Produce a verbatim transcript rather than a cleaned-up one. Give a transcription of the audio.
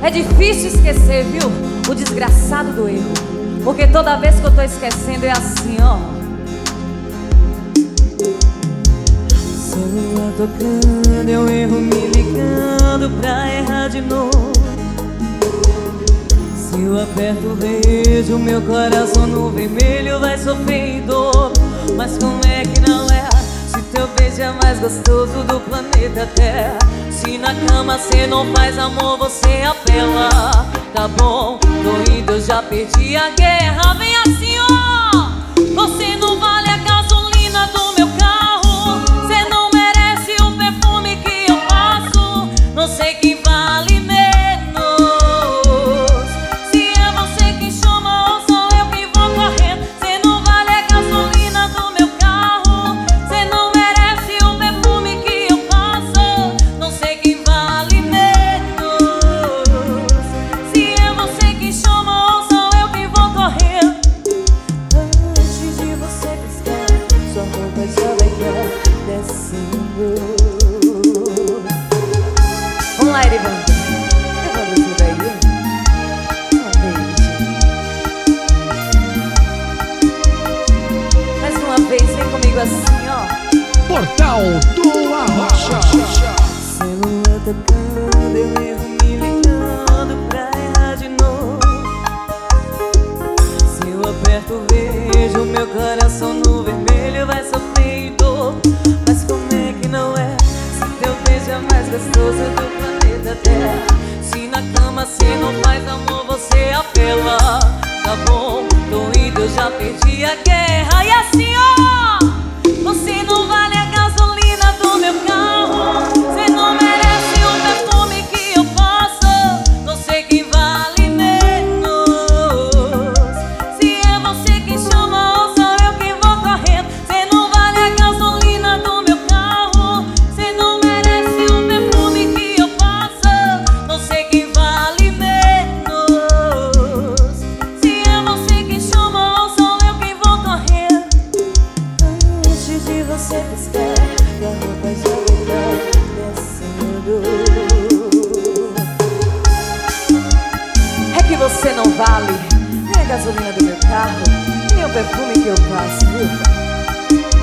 É difícil esquecer, viu? O desgraçado do erro. Porque toda vez que eu tô esquecendo é assim, ó. Celular tocando, eu erro me ligando pra errar de novo. Se eu aperto vejo meu coração no vermelho vai sofrer em dor. Mas como é que não é? Se teu beijo é mais gostoso do planeta Terra. Se na cama cê não faz amor, você apela. Tá bom, tô indo, eu já perdi a guerra. Vem assim, ó. Você não vale a gasolina do meu carro. Cê não merece o perfume que eu passo. Não sei quem vale menos. Se é você quem chama ou sou eu quem vou correndo. Cê não vale a gasolina do meu carro. Cê não merece o perfume que eu passo. Não sei quem vale menos. Se é você quem chama ou sou eu quem vou correndo. Antes de você piscar, sua roupa já vai estar descendo. Vamos lá, Erivan. Eu vou descer daí. Uma vez. Mais uma vez, vem comigo assim, ó. Portal do Arrocha. Celular tocando, eu erro me ligando pra errar de novo. Se eu aperto vejo meu coração no vermelho vai sofrer em dor. Mas como é que não é? Se teu beijo é mais gostoso do planeta Terra. Se na cama cê não faz amor, você apela. Tá bom, tô indo, eu já perdi a guerra. E assim, ó. Você não vale a gasolina do meu carro. Cê não merece o perfume que eu passo. Não sei quem vale menos. Se é você quem chama ou sou eu quem vou correndo. Cê não vale a gasolina do meu carro. Cê não merece o perfume que eu passo. Não sei quem vale menos. Se é você quem chama ou sou eu quem vou correndo. Antes de você piscar, que a roupa já vai estar descendo. É que você não vale nem a gasolina do meu carro, nem o perfume que eu passo, viu?